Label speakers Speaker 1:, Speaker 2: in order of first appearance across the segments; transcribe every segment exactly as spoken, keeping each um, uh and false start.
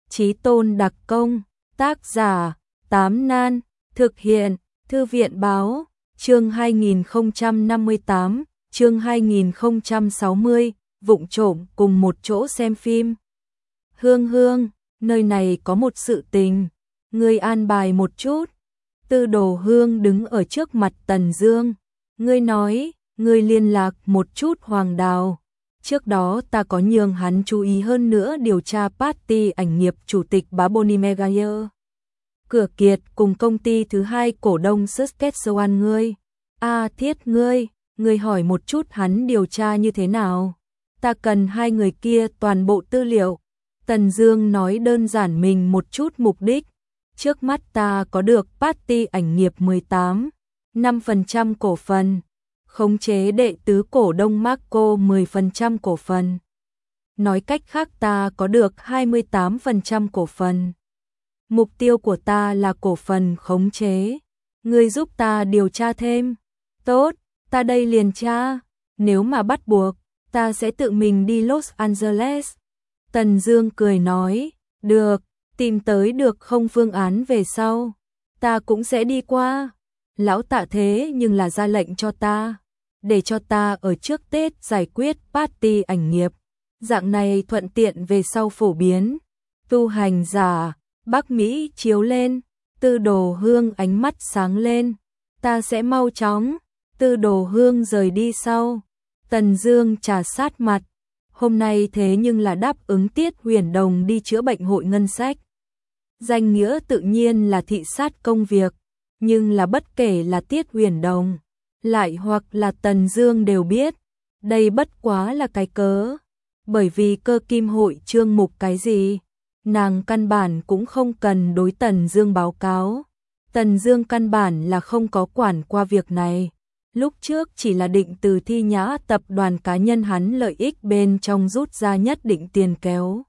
Speaker 1: Chí tôn đặc công, tác giả, Tám Nan, thực hiện, Thư viện báo, chương hai nghìn không trăm năm mươi tám, chương hai nghìn không trăm sáu mươi, vụng trộm cùng một chỗ xem phim. Hương Hương, nơi này có một sự tình, ngươi an bài một chút. Tư Đồ Hương đứng ở trước mặt Tần Dương, ngươi nói, ngươi liên lạc một chút Hoàng Đào. Trước đó ta có nhường hắn chú ý hơn nữa điều tra party ảnh nghiệp chủ tịch bá Bonnie Megayer. Cửa Kiệt cùng công ty thứ hai cổ đông Saskatchewan ngươi. A Thiết ngươi, ngươi hỏi một chút hắn điều tra như thế nào. Ta cần hai người kia toàn bộ tư liệu. Tần Dương nói đơn giản mình một chút mục đích. Trước mắt ta có được party ảnh nghiệp mười tám phẩy năm phần trăm cổ phần. Khống chế đệ tứ cổ đông Marco mười phần trăm cổ phần. Nói cách khác ta có được hai mươi tám phần trăm cổ phần. Mục tiêu của ta là cổ phần khống chế. Ngươi giúp ta điều tra thêm. Tốt, ta đây liền tra. Nếu mà bắt buộc, ta sẽ tự mình đi Los Angeles. Tần Dương cười nói, được, tìm tới được không phương án về sau. Ta cũng sẽ đi qua. Lão Tạ thế nhưng là ra lệnh cho ta, để cho ta ở trước Tết giải quyết party ảnh nghiệp. Dạng này thuận tiện về sau phổ biến. Tu hành giả, Bắc Mỹ chiếu lên, Tư Đồ Hương ánh mắt sáng lên. Ta sẽ mau chóng. Tư Đồ Hương rời đi sau. Tần Dương trà sát mặt. Hôm nay thế nhưng là đáp ứng Tiết Huyền Đồng đi chữa bệnh hội ngân sách. Danh nghĩa tự nhiên là thị sát công việc, nhưng là bất kể là Tiết Huyền Đồng, lại hoặc là Tần Dương đều biết, đây bất quá là cái cớ. Bởi vì cơ kim hội chương mục cái gì, nàng căn bản cũng không cần đối Tần Dương báo cáo. Tần Dương căn bản là không có quản qua việc này. Lúc trước chỉ là định từ Thi Nhã tập đoàn cá nhân hắn lợi ích bên trong rút ra nhất định tiền kéo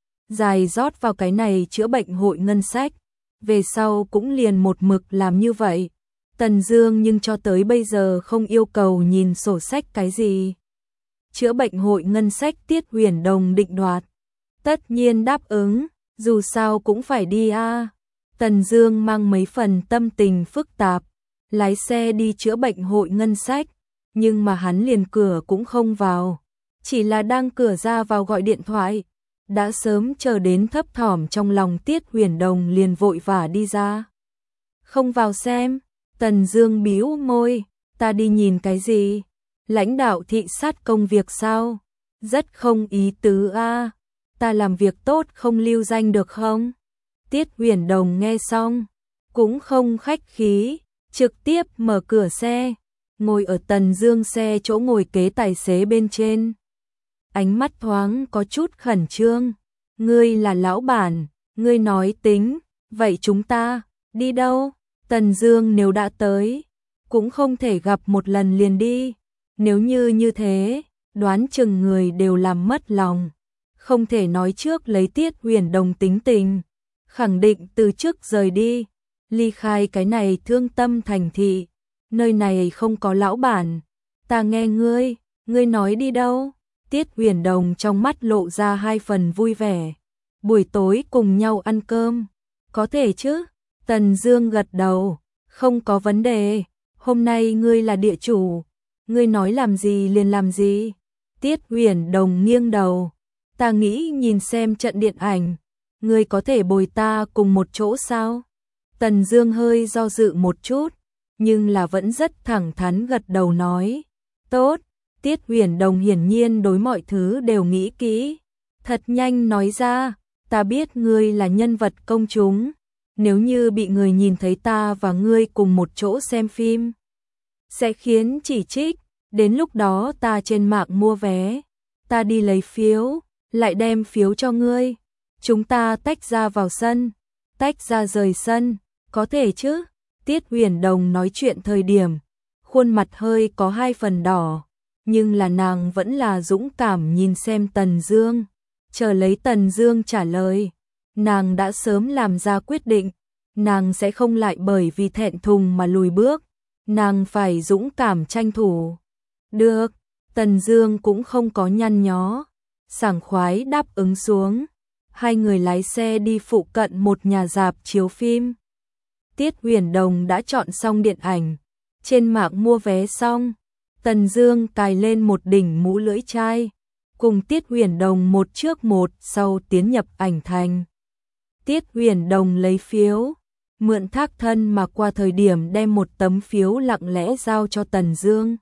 Speaker 1: dài rót vào cái này chữa bệnh hội ngân sách. Về sau cũng liền một mực làm như vậy. Tần Dương nhưng cho tới bây giờ không yêu cầu nhìn sổ sách cái gì. Chữa bệnh hội ngân sách Tiết Huyền Đồng định đoạt. Tất nhiên đáp ứng, dù sao cũng phải đi a. À. Tần Dương mang mấy phần tâm tình phức tạp, lái xe đi chữa bệnh hội ngân sách, nhưng mà hắn liền cửa cũng không vào, chỉ là đang cửa ra vào gọi điện thoại. Đã sớm chờ đến thấp thỏm trong lòng Tiết Huyền Đồng liền vội vã đi ra. Không vào xem. Tần Dương bĩu môi, ta đi nhìn cái gì? Lãnh đạo thị sát công việc sao? Rất không ý tứ a. À. Ta làm việc tốt không lưu danh được không? Tiết Huyền Đồng nghe xong, cũng không khách khí, trực tiếp mở cửa xe, ngồi ở Tần Dương xe chỗ ngồi kế tài xế bên trên. Ánh mắt thoáng có chút khẩn trương. Ngươi là lão bản, ngươi nói tính, vậy chúng ta đi đâu? Tần Dương nếu đã tới, cũng không thể gặp một lần liền đi. Nếu như như thế, đoán chừng người đều làm mất lòng. Không thể nói trước lấy Tiết Huyền Đồng tính tình, khẳng định từ trước rời đi, ly khai cái này thương tâm thành thị. Nơi này không có lão bản. Ta nghe ngươi, ngươi nói đi đâu? Tiết Huyền Đồng trong mắt lộ ra hai phần vui vẻ. Buổi tối cùng nhau ăn cơm, có thể chứ? Tần Dương gật đầu, không có vấn đề. Hôm nay ngươi là địa chủ, ngươi nói làm gì liền làm gì. Tiết Huyền Đồng nghiêng đầu, ta nghĩ nhìn xem trận điện ảnh, ngươi có thể bồi ta cùng một chỗ sao? Tần Dương hơi do dự một chút, nhưng là vẫn rất thẳng thắn gật đầu nói, tốt. Tiết Huyền Đồng hiển nhiên đối mọi thứ đều nghĩ kỹ, thật nhanh nói ra, ta biết ngươi là nhân vật công chúng, nếu như bị người nhìn thấy ta và ngươi cùng một chỗ xem phim, sẽ khiến chỉ trích, đến lúc đó ta trên mạng mua vé, ta đi lấy phiếu, lại đem phiếu cho ngươi, chúng ta tách ra vào sân, tách ra rời sân, có thể chứ? Tiết Huyền Đồng nói chuyện thời điểm, khuôn mặt hơi có hai phần đỏ. Nhưng là nàng vẫn là dũng cảm nhìn xem Tần Dương, chờ lấy Tần Dương trả lời. Nàng đã sớm làm ra quyết định, nàng sẽ không lại bởi vì thẹn thùng mà lùi bước, nàng phải dũng cảm tranh thủ. Được, Tần Dương cũng không có nhăn nhó, sảng khoái đáp ứng xuống. hai người lái xe đi phụ cận một nhà rạp chiếu phim. Tiết Huyền Đồng đã chọn xong điện ảnh, trên mạng mua vé xong, Tần Dương cài lên một đỉnh mũ lưỡi chai, cùng Tiết Huyền Đồng một trước một sau tiến nhập ảnh thành. Tiết Huyền Đồng lấy phiếu, mượn thác thân mà qua thời điểm đem một tấm phiếu lặng lẽ giao cho Tần Dương.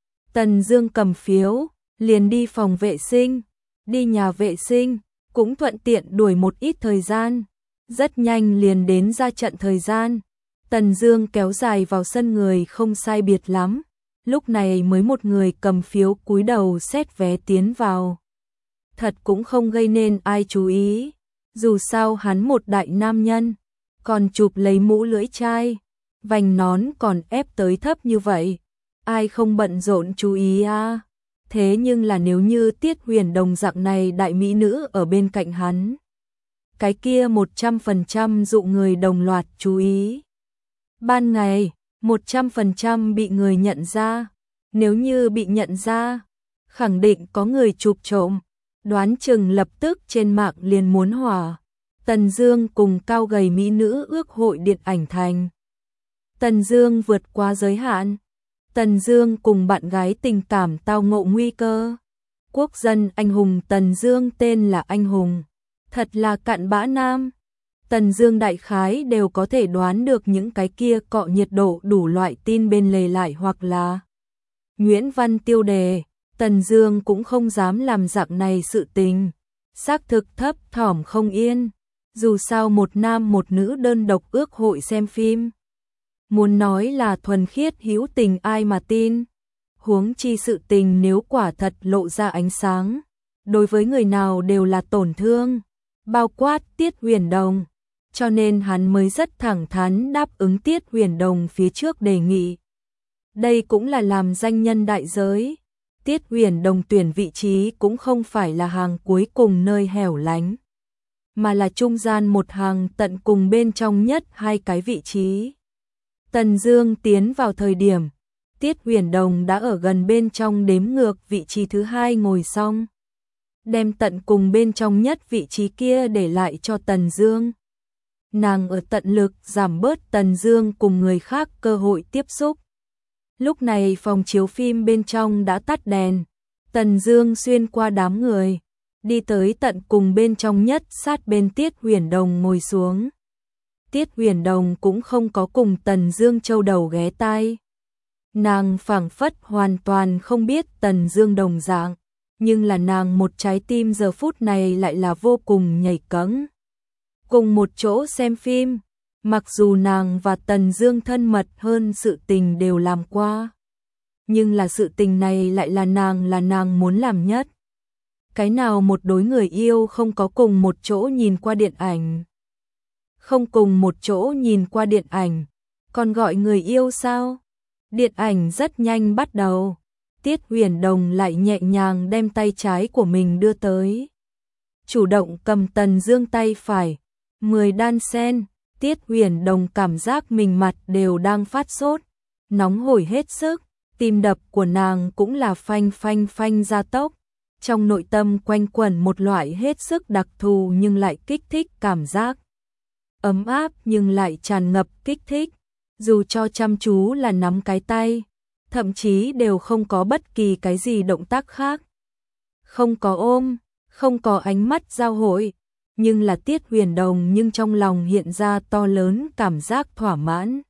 Speaker 1: Tần Dương cầm phiếu, liền đi phòng vệ sinh, đi nhà vệ sinh, cũng thuận tiện đuổi một ít thời gian, rất nhanh liền đến ra trận thời gian. Tần Dương kéo dài vào sân người không sai biệt lắm, lúc này mới một người cầm phiếu cúi đầu xét vé tiến vào. Thật cũng không gây nên ai chú ý, dù sao hắn một đại nam nhân, còn chụp lấy mũ lưỡi chai, vành nón còn ép tới thấp như vậy, ai không bận rộn chú ý à. Thế nhưng là nếu như Tiết Huyền Đồng dạng này đại mỹ nữ ở bên cạnh hắn, cái kia một trăm phần trăm dụ người đồng loạt chú ý. Ban ngày, một trăm phần trăm bị người nhận ra, nếu như bị nhận ra, khẳng định có người chụp trộm, đoán chừng lập tức trên mạng liền muốn hỏa. Tần Dương cùng cao gầy mỹ nữ ước hội điện ảnh thành. Tần Dương vượt qua giới hạn. Tần Dương cùng bạn gái tình cảm tao ngộ nguy cơ. Quốc dân anh hùng Tần Dương tên là anh hùng, thật là cặn bã nam. Tần Dương đại khái đều có thể đoán được những cái kia cọ nhiệt độ đủ loại tin bên lề lại hoặc là Nguyễn Văn tiêu đề. Tần Dương cũng không dám làm dạng này sự tình, xác thực thấp thỏm không yên. Dù sao một nam một nữ đơn độc ước hội xem phim, muốn nói là thuần khiết hữu tình ai mà tin. Huống chi sự tình nếu quả thật lộ ra ánh sáng, đối với người nào đều là tổn thương, bao quát Tiết Huyền Đồng. Cho nên hắn mới rất thẳng thắn đáp ứng Tiết Huyền Đồng phía trước đề nghị. Đây cũng là làm danh nhân đại giới. Tiết Huyền Đồng tuyển vị trí cũng không phải là hàng cuối cùng nơi hẻo lánh, mà là trung gian một hàng tận cùng bên trong nhất hai cái vị trí. Tần Dương tiến vào thời điểm, Tiết Huyền Đồng đã ở gần bên trong đếm ngược vị trí thứ hai ngồi xong, đem tận cùng bên trong nhất vị trí kia để lại cho Tần Dương. Nàng ở tận lực giảm bớt Tần Dương cùng người khác cơ hội tiếp xúc. Lúc này phòng chiếu phim bên trong đã tắt đèn, Tần Dương xuyên qua đám người, đi tới tận cùng bên trong nhất sát bên Tiết Huyền Đồng ngồi xuống. Tiết Huyền Đồng cũng không có cùng Tần Dương châu đầu ghé tai. Nàng phảng phất hoàn toàn không biết Tần Dương đồng dạng, nhưng là nàng một trái tim giờ phút này lại là vô cùng nhảy cẫng. Cùng một chỗ xem phim, mặc dù nàng và Tần Dương thân mật hơn sự tình đều làm qua, nhưng là sự tình này lại là nàng là nàng muốn làm nhất. Cái nào một đối người yêu không có cùng một chỗ nhìn qua điện ảnh? Không cùng một chỗ nhìn qua điện ảnh, còn gọi người yêu sao? Điện ảnh rất nhanh bắt đầu. Tiết Huyền Đồng lại nhẹ nhàng đem tay trái của mình đưa tới, chủ động cầm Tần Dương tay phải, mười đan sen. Tiết Huyền Đồng cảm giác mình mặt đều đang phát sốt, nóng hổi hết sức, tim đập của nàng cũng là phanh phanh phanh gia tốc. Trong nội tâm quanh quẩn một loại hết sức đặc thù nhưng lại kích thích cảm giác. Ấm áp nhưng lại tràn ngập kích thích, dù cho chăm chú là nắm cái tay, thậm chí đều không có bất kỳ cái gì động tác khác. Không có ôm, không có ánh mắt giao hội, nhưng là Tiết Huyền Đồng nhưng trong lòng hiện ra to lớn cảm giác thỏa mãn.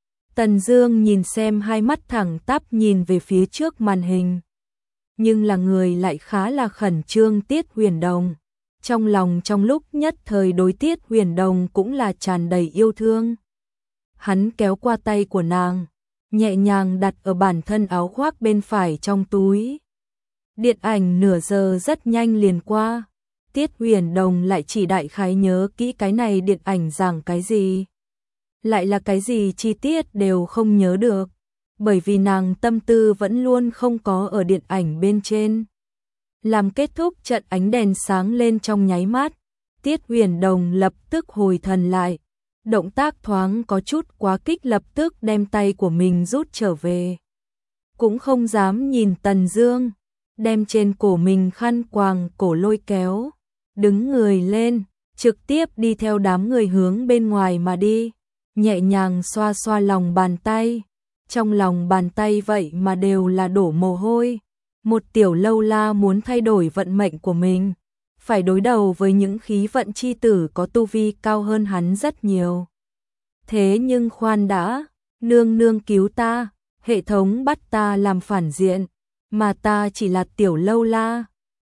Speaker 1: Tần Dương nhìn xem hai mắt thẳng tắp nhìn về phía trước màn hình, nhưng là người lại khá là khẩn trương. Tiết Huyền Đồng trong lòng trong lúc nhất thời đối Tiết Huyền Đồng cũng là tràn đầy yêu thương. Hắn kéo qua tay của nàng, nhẹ nhàng đặt ở bản thân áo khoác bên phải trong túi. Điện ảnh nửa giờ rất nhanh liền qua. Tiết Huyền Đồng lại chỉ đại khái nhớ kỹ cái này điện ảnh giảng cái gì, lại là cái gì chi tiết đều không nhớ được, bởi vì nàng tâm tư vẫn luôn không có ở điện ảnh bên trên. Làm kết thúc trận ánh đèn sáng lên trong nháy mắt, Tiết Huyền Đồng lập tức hồi thần lại, động tác thoáng có chút quá kích, lập tức đem tay của mình rút trở về. Cũng không dám nhìn Tần Dương, đem trên cổ mình khăn quàng cổ lôi kéo, đứng người lên, trực tiếp đi theo đám người hướng bên ngoài mà đi, nhẹ nhàng xoa xoa lòng bàn tay, trong lòng bàn tay vậy mà đều là đổ mồ hôi. Một tiểu lâu la muốn thay đổi vận mệnh của mình, phải đối đầu với những khí vận chi tử có tu vi cao hơn hắn rất nhiều. Thế nhưng khoan đã, nương nương cứu ta, hệ thống bắt ta làm phản diện, mà ta chỉ là tiểu lâu la,